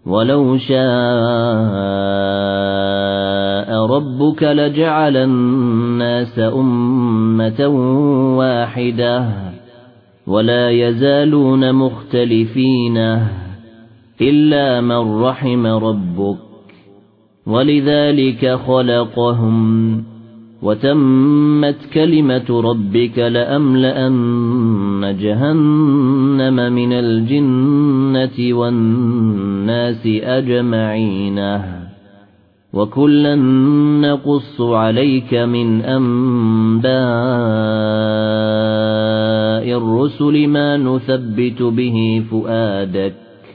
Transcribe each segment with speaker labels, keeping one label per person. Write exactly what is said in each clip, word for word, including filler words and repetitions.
Speaker 1: ولو شاء ربك لجعل الناس أمة واحدة ولا يزالون مختلفين إلا من رحم ربك ولذلك خلقهم وتمت كلمة ربك لأملأن جهنم من الجنة والناس أجمعين وكلا نقص عليك من أنباء الرسل ما نثبت به فؤادك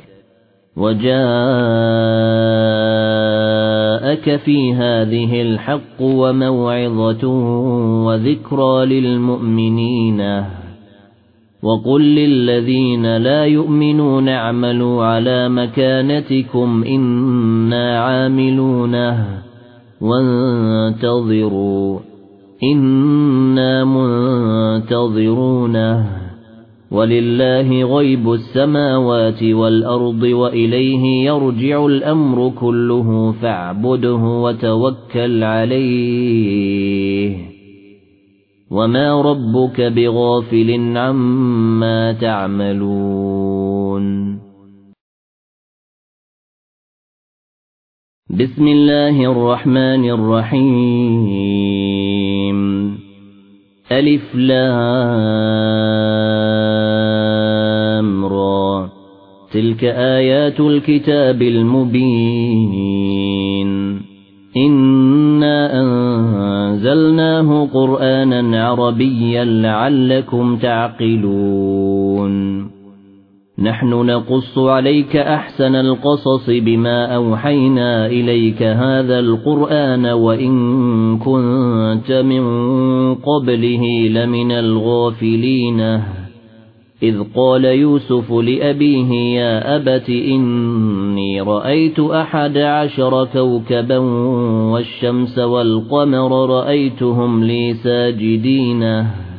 Speaker 1: وجاءك في هذه الحق وموعظة وذكرى للمؤمنين وقل للذين لا يؤمنون اعملوا على مكانتكم إنا عاملون وانتظروا إنا منتظرون ولله غيب السماوات والأرض وإليه يرجع الأمر كله فاعبده وتوكل عليه وما ربك بغافل عما تعملون. بسم الله الرحمن الرحيم. ألف لام را تلك آيات الكتاب المبين إنا أنزلناه قرآنا عربيا لعلكم تعقلون. نحن نقص عليك أحسن القصص بما أوحينا إليك هذا القرآن وإن كنت من قبله لمن الغافلين إذ قال يوسف لأبيه يا أبت إني رأيت أحد عشر كوكبا والشمس والقمر رأيتهم لي ساجدين